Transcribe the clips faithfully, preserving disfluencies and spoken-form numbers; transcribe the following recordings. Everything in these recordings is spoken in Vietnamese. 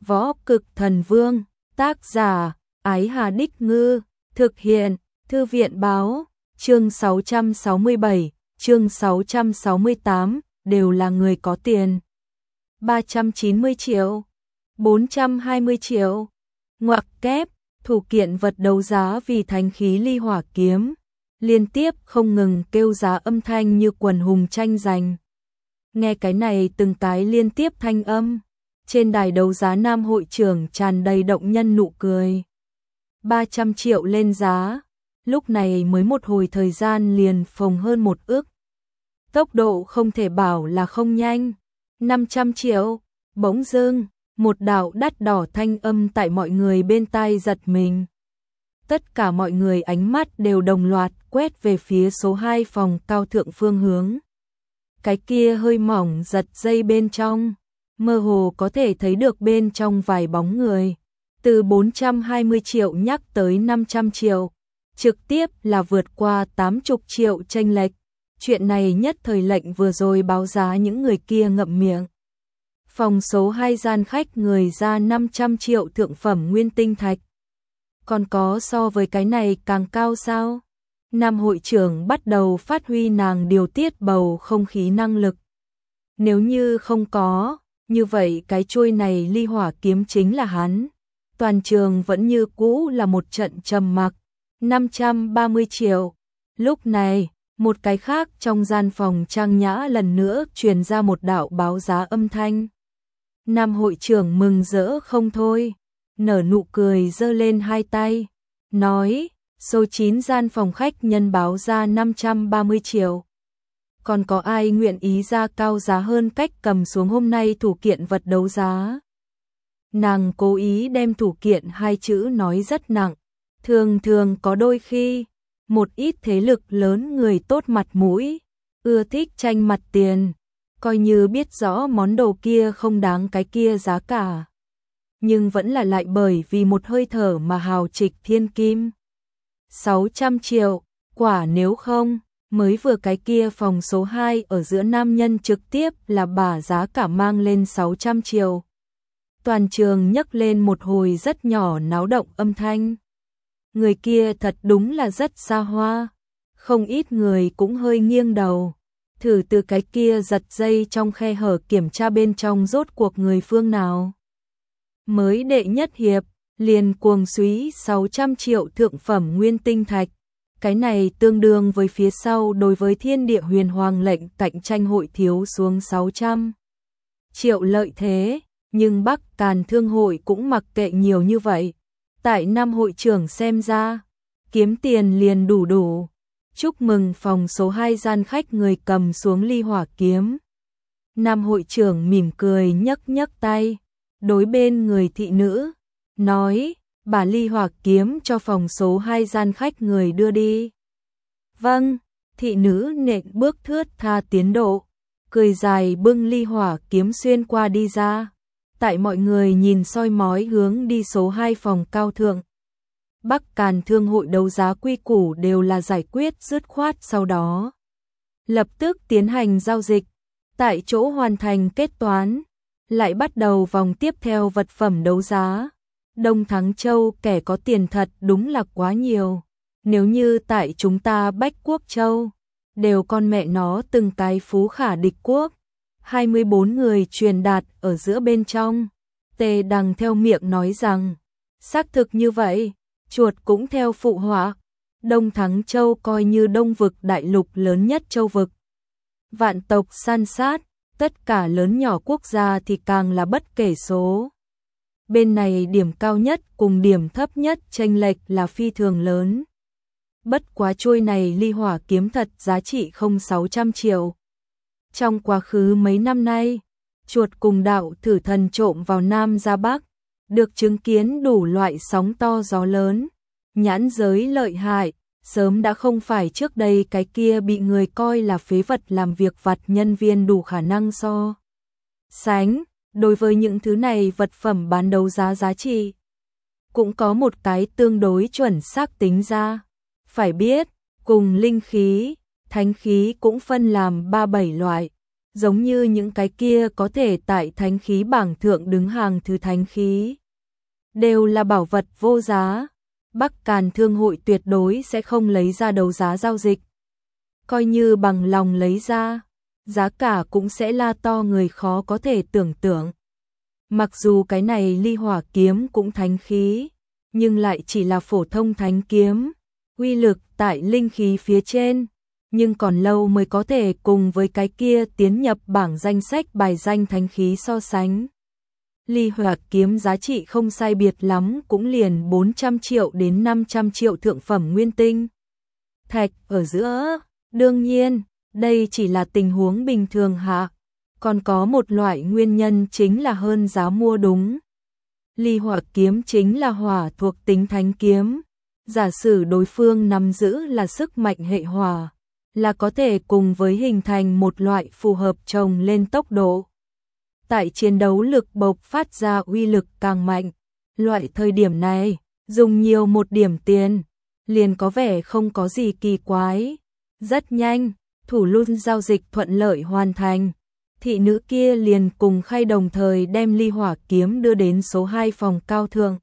Võ Cực Thần Vương, tác giả, Ái Hà Đích Ngư, thực hiện, Thư viện Báo, chương sáu trăm sáu mươi bảy, chương sáu trăm sáu mươi tám, đều là người có tiền. ba trăm chín mươi triệu, bốn trăm hai mươi triệu, ngoặc kép, thủ kiện vật đấu giá vì thánh khí ly hỏa kiếm, liên tiếp không ngừng kêu giá âm thanh như quần hùng tranh giành. Nghe cái này từng cái liên tiếp thanh âm, trên đài đấu giá Nam hội trưởng tràn đầy động nhân nụ cười. ba trăm triệu lên giá, lúc này mới một hồi thời gian liền phồng hơn một ức. Tốc độ không thể bảo là không nhanh. năm trăm triệu, bỗng dưng, một đạo đắt đỏ thanh âm tại mọi người bên tai giật mình. Tất cả mọi người ánh mắt đều đồng loạt quét về phía số hai phòng cao thượng phương hướng. Cái kia hơi mỏng giật dây bên trong, mơ hồ có thể thấy được bên trong vài bóng người. Từ bốn trăm hai mươi triệu nhắc tới năm trăm triệu, trực tiếp là vượt qua tám mươi triệu chênh lệch. Chuyện này nhất thời lệnh vừa rồi báo giá những người kia ngậm miệng. Phòng số hai gian khách người ra năm trăm triệu thượng phẩm nguyên tinh thạch. Còn có so với cái này càng cao sao? Nam hội trưởng bắt đầu phát huy nàng điều tiết bầu không khí năng lực. Nếu như không có, như vậy cái chuôi này ly hỏa kiếm chính là hắn. Toàn trường vẫn như cũ là một trận trầm mặc. năm trăm ba mươi triệu. Lúc này, một cái khác trong gian phòng trang nhã lần nữa truyền ra một đạo báo giá âm thanh. Nam hội trưởng mừng rỡ không thôi, nở nụ cười giơ lên hai tay, nói, số chín gian phòng khách nhân báo ra năm trăm ba mươi triệu. Còn có ai nguyện ý ra cao giá hơn cách cầm xuống hôm nay thủ kiện vật đấu giá? Nàng cố ý đem thủ kiện hai chữ nói rất nặng, thường thường có đôi khi, một ít thế lực lớn người tốt mặt mũi, ưa thích tranh mặt tiền, coi như biết rõ món đồ kia không đáng cái kia giá cả. Nhưng vẫn là lại bởi vì một hơi thở mà hào trịch thiên kim. sáu trăm triệu, quả nếu không, mới vừa cái kia phòng số hai ở giữa nam nhân trực tiếp là bà giá cả mang lên sáu trăm triệu. Toàn trường nhấc lên một hồi rất nhỏ náo động âm thanh. Người kia thật đúng là rất xa hoa. Không ít người cũng hơi nghiêng đầu. Thử từ cái kia giật dây trong khe hở kiểm tra bên trong rốt cuộc người phương nào. Mới đệ nhất hiệp, liền cuồng súy sáu trăm triệu thượng phẩm nguyên tinh thạch. Cái này tương đương với phía sau đối với thiên địa huyền hoàng lệnh cạnh tranh hội thiếu xuống sáu trăm triệu lợi thế. Nhưng Bắc Càn Thương hội cũng mặc kệ nhiều như vậy. Tại Nam hội trưởng xem ra, kiếm tiền liền đủ đủ. Chúc mừng phòng số hai gian khách người cầm xuống ly hỏa kiếm. Nam hội trưởng mỉm cười nhấc nhấc tay, đối bên người thị nữ, nói, bà ly hỏa kiếm cho phòng số hai gian khách người đưa đi. Vâng, thị nữ nện bước thướt tha tiến độ, cười dài bưng ly hỏa kiếm xuyên qua đi ra. Tại mọi người nhìn soi mói hướng đi số hai phòng cao thượng. Bắc Càn Thương hội đấu giá quy củ đều là giải quyết dứt khoát sau đó. Lập tức tiến hành giao dịch, tại chỗ hoàn thành kết toán, lại bắt đầu vòng tiếp theo vật phẩm đấu giá. Đông Thắng Châu kẻ có tiền thật đúng là quá nhiều. Nếu như tại chúng ta Bách Quốc Châu, đều con mẹ nó từng cái phú khả địch quốc. hai mươi bốn người truyền đạt ở giữa bên trong. Tề Đằng theo miệng nói rằng, xác thực như vậy, chuột cũng theo phụ họa. Đông Thắng Châu coi như đông vực đại lục lớn nhất châu vực. Vạn tộc san sát, tất cả lớn nhỏ quốc gia thì càng là bất kể số. Bên này điểm cao nhất cùng điểm thấp nhất chênh lệch là phi thường lớn. Bất quá chuôi này ly hỏa kiếm thật giá trị không sáu trăm triệu. Trong quá khứ mấy năm nay, chuột cùng đạo thử thần trộm vào Nam ra Bắc, được chứng kiến đủ loại sóng to gió lớn, nhãn giới lợi hại, sớm đã không phải trước đây cái kia bị người coi là phế vật làm việc vặt nhân viên đủ khả năng so sánh. Đối với những thứ này vật phẩm bán đấu giá giá trị, cũng có một cái tương đối chuẩn xác tính ra. Phải biết, cùng linh khí, thánh khí cũng phân làm ba bảy loại. giống như những cái kia có thể tại thánh khí bảng thượng đứng hàng thứ thánh khí. Đều là bảo vật vô giá, Bắc Càn Thương hội tuyệt đối sẽ không lấy ra đấu giá giao dịch. Coi như bằng lòng lấy ra, giá cả cũng sẽ la to người khó có thể tưởng tượng. Mặc dù cái này ly hỏa kiếm cũng thánh khí, nhưng lại chỉ là phổ thông thánh kiếm, uy lực tại linh khí phía trên, nhưng còn lâu mới có thể cùng với cái kia tiến nhập bảng danh sách bài danh thánh khí so sánh. Ly hỏa kiếm giá trị không sai biệt lắm cũng liền bốn trăm triệu đến năm trăm triệu thượng phẩm nguyên tinh thạch ở giữa. Đương nhiên, đây chỉ là tình huống bình thường hạ, còn có một loại nguyên nhân chính là hơn giá mua đúng. Ly hỏa kiếm chính là hỏa thuộc tính thánh kiếm, giả sử đối phương nắm giữ là sức mạnh hệ hỏa, là có thể cùng với hình thành một loại phù hợp chồng lên tốc độ. Tại chiến đấu lực bộc phát ra uy lực càng mạnh, loại thời điểm này, dùng nhiều một điểm tiền, liền có vẻ không có gì kỳ quái. Rất nhanh, thủ luôn giao dịch thuận lợi hoàn thành, thị nữ kia liền cùng Khay đồng thời đem ly hỏa kiếm đưa đến số hai phòng cao thượng.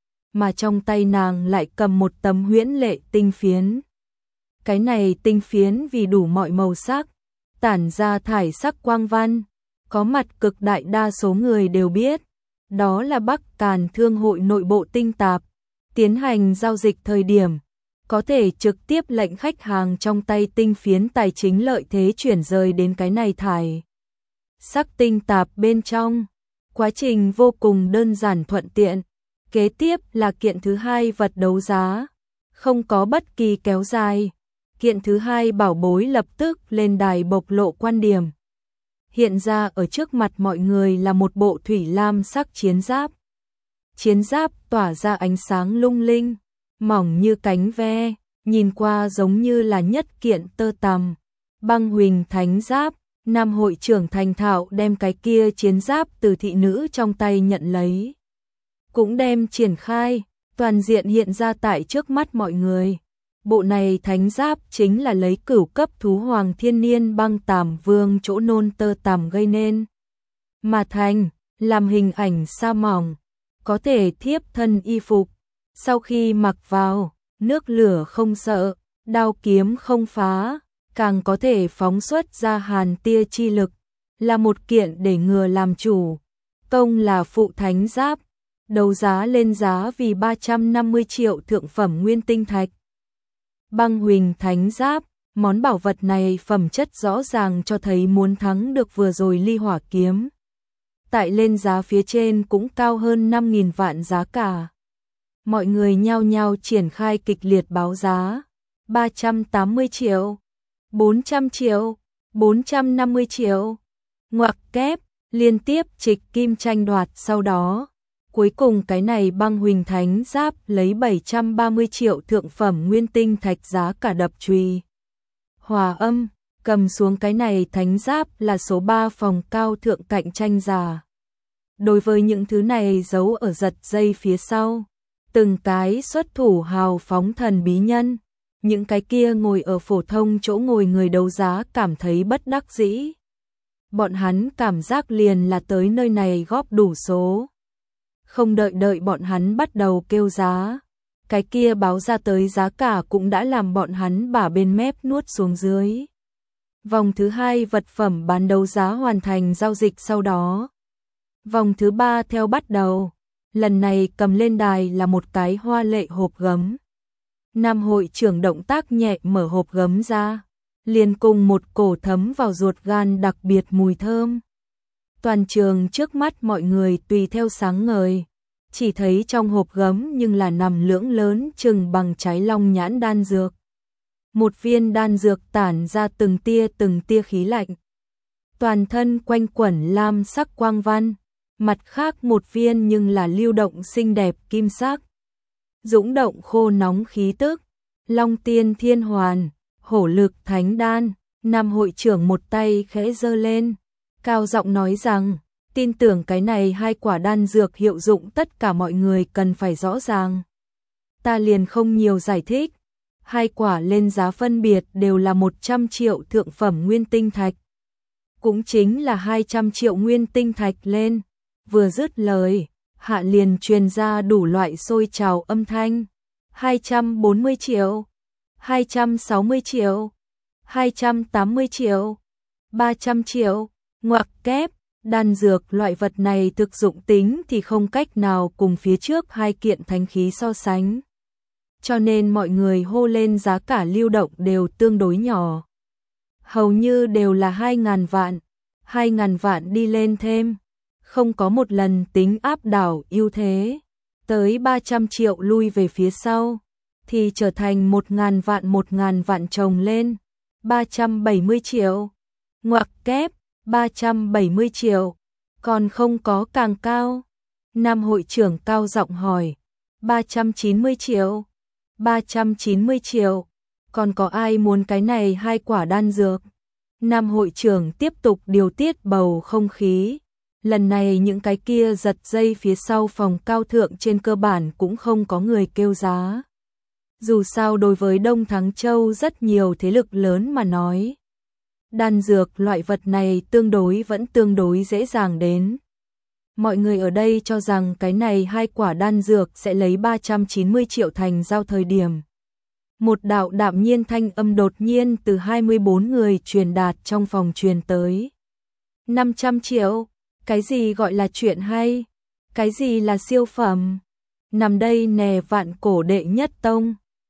Mà trong tay nàng lại cầm một tấm huyễn lệ tinh phiến. Cái này tinh phiến vì đủ mọi màu sắc, tản ra thải sắc quang văn, có mặt cực đại đa số người đều biết, đó là Bắc Càn Thương hội nội bộ tinh tạp, tiến hành giao dịch thời điểm, có thể trực tiếp lệnh khách hàng trong tay tinh phiến tài chính lợi thế chuyển rời đến cái này thải sắc tinh tạp bên trong. Quá trình vô cùng đơn giản thuận tiện. Kế tiếp là kiện thứ hai vật đấu giá, không có bất kỳ kéo dài. Kiện thứ hai bảo bối lập tức lên đài bộc lộ quan điểm. Hiện ra ở trước mặt mọi người là một bộ thủy lam sắc chiến giáp. Chiến giáp tỏa ra ánh sáng lung linh, mỏng như cánh ve, nhìn qua giống như là nhất kiện tơ tằm. Băng huỳnh thánh giáp, Nam hội trưởng thành thạo đem cái kia chiến giáp từ thị nữ trong tay nhận lấy. Cũng đem triển khai, toàn diện hiện ra tại trước mắt mọi người. Bộ này thánh giáp chính là lấy cửu cấp thú hoàng thiên niên băng tàm vương chỗ nôn tơ tằm gây nên. Mà thành, làm hình ảnh sa mỏng, có thể thiếp thân y phục. Sau khi mặc vào, nước lửa không sợ, đao kiếm không phá, càng có thể phóng xuất ra hàn tia chi lực, là một kiện để ngừa làm chủ. Công là phụ thánh giáp, đấu giá lên giá vì ba trăm năm mươi triệu thượng phẩm nguyên tinh thạch. Băng huỳnh thánh giáp, món bảo vật này phẩm chất rõ ràng cho thấy muốn thắng được vừa rồi ly hỏa kiếm. Tại lên giá phía trên cũng cao hơn năm nghìn vạn giá cả. Mọi người nhao nhao triển khai kịch liệt báo giá. ba trăm tám mươi triệu, bốn trăm triệu, bốn trăm năm mươi triệu. Ngoặc kép, liên tiếp trịch kim tranh đoạt sau đó. Cuối cùng cái này băng huỳnh thánh giáp lấy bảy trăm ba mươi triệu thượng phẩm nguyên tinh thạch giá cả đập chùy. Hòa âm, cầm xuống cái này thánh giáp là số ba phòng cao thượng cạnh tranh giả. Đối với những thứ này giấu ở giật dây phía sau, từng cái xuất thủ hào phóng thần bí nhân, những cái kia ngồi ở phổ thông chỗ ngồi người đấu giá cảm thấy bất đắc dĩ. Bọn hắn cảm giác liền là tới nơi này góp đủ số. Không đợi đợi bọn hắn bắt đầu kêu giá, cái kia báo ra tới giá cả cũng đã làm bọn hắn bả bên mép nuốt xuống dưới. Vòng thứ hai vật phẩm bán đấu giá hoàn thành giao dịch sau đó. Vòng thứ ba theo bắt đầu, lần này cầm lên đài là một cái hoa lệ hộp gấm. Nam hội trưởng động tác nhẹ mở hộp gấm ra, liền cùng một cổ thấm vào ruột gan đặc biệt mùi thơm. Toàn trường trước mắt mọi người tùy theo sáng ngời, chỉ thấy trong hộp gấm nhưng là nằm lưỡng lớn chừng bằng trái long nhãn đan dược. Một viên đan dược tản ra từng tia từng tia khí lạnh. Toàn thân quanh quẩn lam sắc quang văn, mặt khác một viên nhưng là lưu động xinh đẹp kim sắc. Dũng động khô nóng khí tức, Long Tiên Thiên Hoàn, Hổ Lực Thánh Đan. Nam hội trưởng một tay khẽ giơ lên, cao giọng nói rằng, tin tưởng cái này hai quả đan dược hiệu dụng tất cả mọi người cần phải rõ ràng. Ta liền không nhiều giải thích, hai quả lên giá phân biệt đều là một trăm triệu thượng phẩm nguyên tinh thạch. cũng chính là hai trăm triệu nguyên tinh thạch lên. Vừa dứt lời, hạ liền truyền ra đủ loại xôi trào âm thanh. hai trăm bốn mươi triệu, hai trăm sáu mươi triệu, hai trăm tám mươi triệu, ba trăm triệu, ngoặc kép, đan dược loại vật này thực dụng tính thì không cách nào cùng phía trước hai kiện thánh khí so sánh. Cho nên mọi người hô lên giá cả lưu động đều tương đối nhỏ. Hầu như đều là hai ngàn vạn, hai ngàn vạn đi lên thêm, không có một lần tính áp đảo ưu thế. Tới ba trăm triệu lui về phía sau, thì trở thành một ngàn vạn một ngàn vạn chồng lên, ba trăm bảy mươi triệu, ngoặc kép, ba trăm bảy mươi triệu, còn không có càng cao. Nam hội trưởng cao giọng hỏi, ba trăm chín mươi triệu, ba trăm chín mươi triệu, còn có ai muốn cái này hai quả đan dược? Nam hội trưởng tiếp tục điều tiết bầu không khí. Lần này những cái kia giật dây phía sau phòng cao thượng trên cơ bản cũng không có người kêu giá. Dù sao đối với Đông Thắng Châu rất nhiều thế lực lớn mà nói, đan dược loại vật này tương đối vẫn tương đối dễ dàng đến. Mọi người ở đây cho rằng cái này hai quả đan dược sẽ lấy ba trăm chín mươi triệu thành giao thời điểm. Một đạo đạm nhiên thanh âm đột nhiên từ hai mươi bốn người truyền đạt trong phòng truyền tới. năm trăm triệu, cái gì gọi là chuyện hay? Cái gì là siêu phẩm? Nằm đây nè vạn cổ đệ nhất tông.